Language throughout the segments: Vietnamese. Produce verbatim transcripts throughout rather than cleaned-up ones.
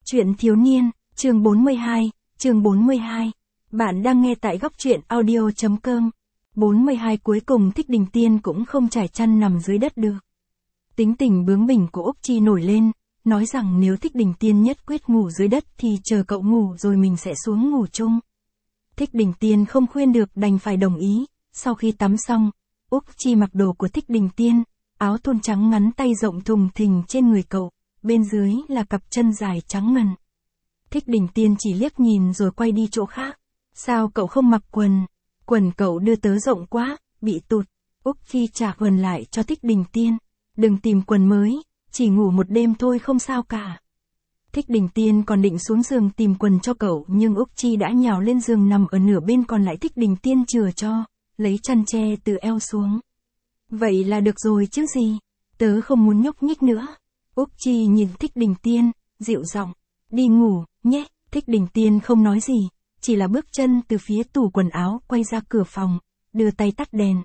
Truyện thiếu niên, chương bốn mươi hai, chương bốn mươi hai. Bạn đang nghe tại góc truyện audio chấm com. bốn mươi hai Cuối cùng Thích Đình Tiên cũng không trải chăn nằm dưới đất được. Tính tình bướng bỉnh của Úc Chi nổi lên, nói rằng nếu Thích Đình Tiên nhất quyết ngủ dưới đất thì chờ cậu ngủ rồi mình sẽ xuống ngủ chung. Thích Đình Tiên không khuyên được đành phải đồng ý. Sau khi tắm xong, Úc Chi mặc đồ của Thích Đình Tiên, áo thun trắng ngắn tay rộng thùng thình trên người cậu, bên dưới là cặp chân dài trắng ngần. Thích Đình Tiên chỉ liếc nhìn rồi quay đi chỗ khác. Sao cậu không mặc quần? Quần cậu đưa tớ rộng quá, bị tụt. Úc Chi trả quần lại cho Thích Đình Tiên. Đừng tìm quần mới, chỉ ngủ một đêm thôi không sao cả. Thích Đình Tiên còn định xuống giường tìm quần cho cậu nhưng Úc Chi đã nhào lên giường nằm ở nửa bên còn lại Thích Đình Tiên chừa cho, lấy chăn che từ eo xuống. Vậy là được rồi chứ gì, tớ không muốn nhúc nhích nữa. Úc Chi nhìn Thích Đình Tiên, dịu giọng, đi ngủ, nhé. Thích Đình Tiên không nói gì, chỉ là bước chân từ phía tủ quần áo quay ra cửa phòng, đưa tay tắt đèn.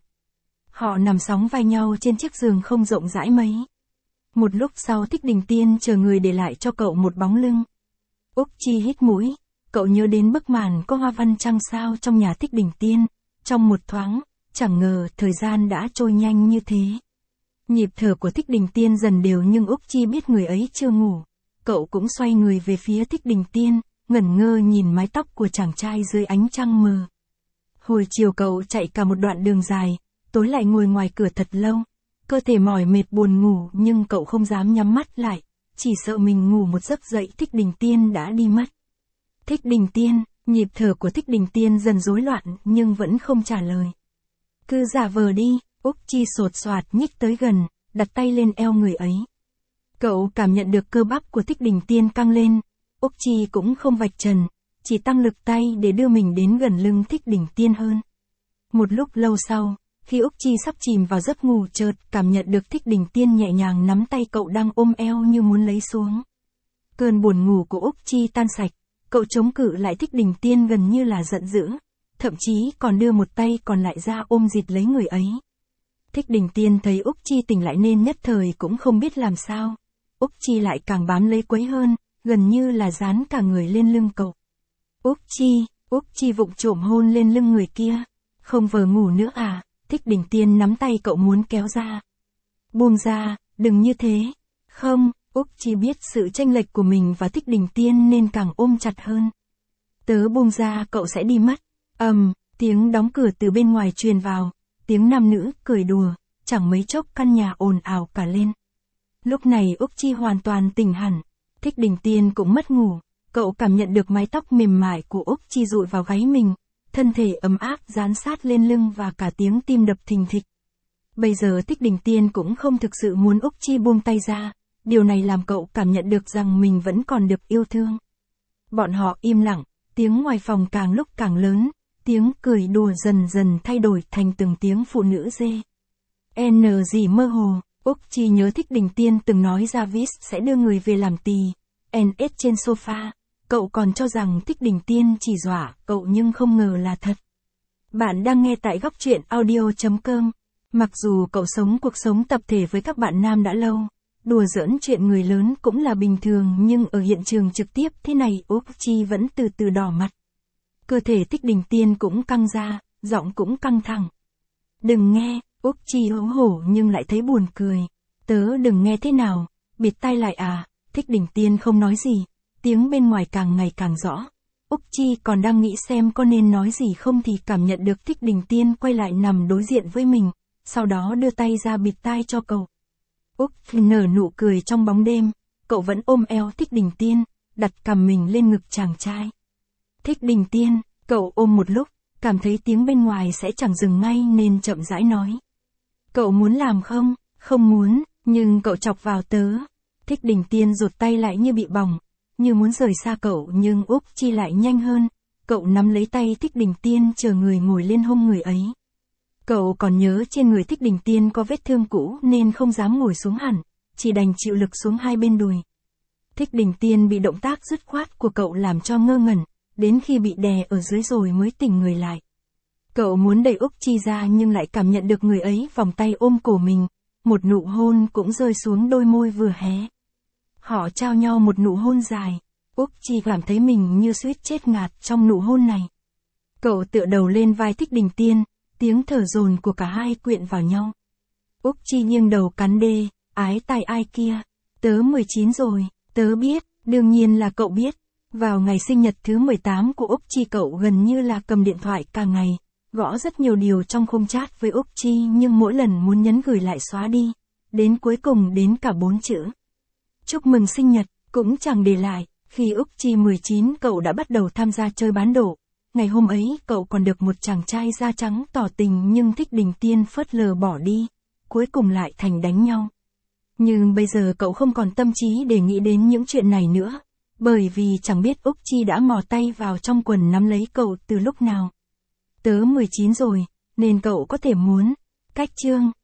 Họ nằm sóng vai nhau trên chiếc giường không rộng rãi mấy. Một lúc sau Thích Đình Tiên chờ người để lại cho cậu một bóng lưng. Úc Chi hít mũi, cậu nhớ đến bức màn có hoa văn trăng sao trong nhà Thích Đình Tiên. Trong một thoáng, chẳng ngờ thời gian đã trôi nhanh như thế. Nhịp thở của Thích Đình Tiên dần đều nhưng Úc Chi biết người ấy chưa ngủ. Cậu cũng xoay người về phía Thích Đình Tiên, ngẩn ngơ nhìn mái tóc của chàng trai dưới ánh trăng mờ. Hồi chiều cậu chạy cả một đoạn đường dài, tối lại ngồi ngoài cửa thật lâu. Cơ thể mỏi mệt buồn ngủ nhưng cậu không dám nhắm mắt lại, chỉ sợ mình ngủ một giấc dậy Thích Đình Tiên đã đi mất. Thích Đình Tiên, nhịp thở của Thích Đình Tiên dần rối loạn nhưng vẫn không trả lời. Cứ giả vờ đi. Úc Chi sột soạt nhích tới gần, đặt tay lên eo người ấy. Cậu cảm nhận được cơ bắp của Thích Đình Tiên căng lên. Úc Chi cũng không vạch trần, chỉ tăng lực tay để đưa mình đến gần lưng Thích Đình Tiên hơn. Một lúc lâu sau, khi Úc Chi sắp chìm vào giấc ngủ chợt cảm nhận được Thích Đình Tiên nhẹ nhàng nắm tay cậu đang ôm eo như muốn lấy xuống. Cơn buồn ngủ của Úc Chi tan sạch, cậu chống cự lại Thích Đình Tiên gần như là giận dữ, thậm chí còn đưa một tay còn lại ra ôm dịt lấy người ấy. Thích Đình Tiên thấy Úc Chi tỉnh lại nên nhất thời cũng không biết làm sao. Úc Chi lại càng bám lấy quấy hơn, gần như là dán cả người lên lưng cậu. Úc Chi, Úc Chi vụng trộm hôn lên lưng người kia. Không vờ ngủ nữa à? Thích Đình Tiên nắm tay cậu muốn kéo ra. Buông ra, đừng như thế. Không, Úc Chi biết sự chênh lệch của mình và Thích Đình Tiên nên càng ôm chặt hơn. Tớ buông ra cậu sẽ đi mất. Ầm, um, tiếng đóng cửa từ bên ngoài truyền vào. Tiếng nam nữ cười đùa, chẳng mấy chốc căn nhà ồn ào cả lên. Lúc này Úc Chi hoàn toàn tỉnh hẳn. Thích Đình Tiên cũng mất ngủ. Cậu cảm nhận được mái tóc mềm mại của Úc Chi dụi vào gáy mình. Thân thể ấm áp dán sát lên lưng và cả tiếng tim đập thình thịch. Bây giờ Thích Đình Tiên cũng không thực sự muốn Úc Chi buông tay ra. Điều này làm cậu cảm nhận được rằng mình vẫn còn được yêu thương. Bọn họ im lặng, tiếng ngoài phòng càng lúc càng lớn. Tiếng cười đùa dần dần thay đổi thành từng tiếng phụ nữ dê. N gì mơ hồ, Úc Chi nhớ Thích Đình Tiên từng nói Jarvis sẽ đưa người về làm tỳ. N S trên sofa, cậu còn cho rằng Thích Đình Tiên chỉ dọa cậu nhưng không ngờ là thật. Bạn đang nghe tại góc truyện audio chấm com. Mặc dù cậu sống cuộc sống tập thể với các bạn nam đã lâu, đùa giỡn chuyện người lớn cũng là bình thường nhưng ở hiện trường trực tiếp thế này Úc Chi vẫn từ từ đỏ mặt. Cơ thể Thích Đình Tiên cũng căng ra, giọng cũng căng thẳng. Đừng nghe, Úc Chi xấu hổ nhưng lại thấy buồn cười. Tớ đừng nghe thế nào, bịt tai lại à? Thích Đình Tiên không nói gì, tiếng bên ngoài càng ngày càng rõ. Úc Chi còn đang nghĩ xem có nên nói gì không thì cảm nhận được Thích Đình Tiên quay lại nằm đối diện với mình, sau đó đưa tay ra bịt tai cho cậu. Úc nở nụ cười trong bóng đêm, cậu vẫn ôm eo Thích Đình Tiên, đặt cằm mình lên ngực chàng trai. Thích Đình Tiên, cậu ôm một lúc, cảm thấy tiếng bên ngoài sẽ chẳng dừng ngay nên chậm rãi nói. Cậu muốn làm không? Không muốn, nhưng cậu chọc vào tớ. Thích Đình Tiên rụt tay lại như bị bỏng, như muốn rời xa cậu nhưng Úc Chi lại nhanh hơn. Cậu nắm lấy tay Thích Đình Tiên chờ người ngồi lên hông người ấy. Cậu còn nhớ trên người Thích Đình Tiên có vết thương cũ nên không dám ngồi xuống hẳn, chỉ đành chịu lực xuống hai bên đùi. Thích Đình Tiên bị động tác dứt khoát của cậu làm cho ngơ ngẩn. Đến khi bị đè ở dưới rồi mới tỉnh người lại. Cậu muốn đẩy Úc Chi ra nhưng lại cảm nhận được người ấy vòng tay ôm cổ mình. Một nụ hôn cũng rơi xuống đôi môi vừa hé. Họ trao nhau một nụ hôn dài. Úc Chi cảm thấy mình như suýt chết ngạt trong nụ hôn này. Cậu tựa đầu lên vai Thích Đình Tiên, tiếng thở dồn của cả hai quyện vào nhau. Úc Chi nghiêng đầu cắn đê, ái tài ai kia. Tớ mười chín rồi, tớ biết, đương nhiên là cậu biết. Vào ngày sinh nhật thứ mười tám của Úc Chi cậu gần như là cầm điện thoại cả ngày, gõ rất nhiều điều trong khung chat với Úc Chi nhưng mỗi lần muốn nhấn gửi lại xóa đi. Đến cuối cùng đến cả bốn chữ. Chúc mừng sinh nhật, cũng chẳng để lại. Khi Úc Chi mười chín cậu đã bắt đầu tham gia chơi bán độ. Ngày hôm ấy cậu còn được một chàng trai da trắng tỏ tình nhưng Thích Đình Tiên phớt lờ bỏ đi. Cuối cùng lại thành đánh nhau. Nhưng bây giờ cậu không còn tâm trí để nghĩ đến những chuyện này nữa. Bởi vì chẳng biết Úc Chi đã mò tay vào trong quần nắm lấy cậu từ lúc nào. Tớ mười chín rồi, nên cậu có thể muốn. Cách chương.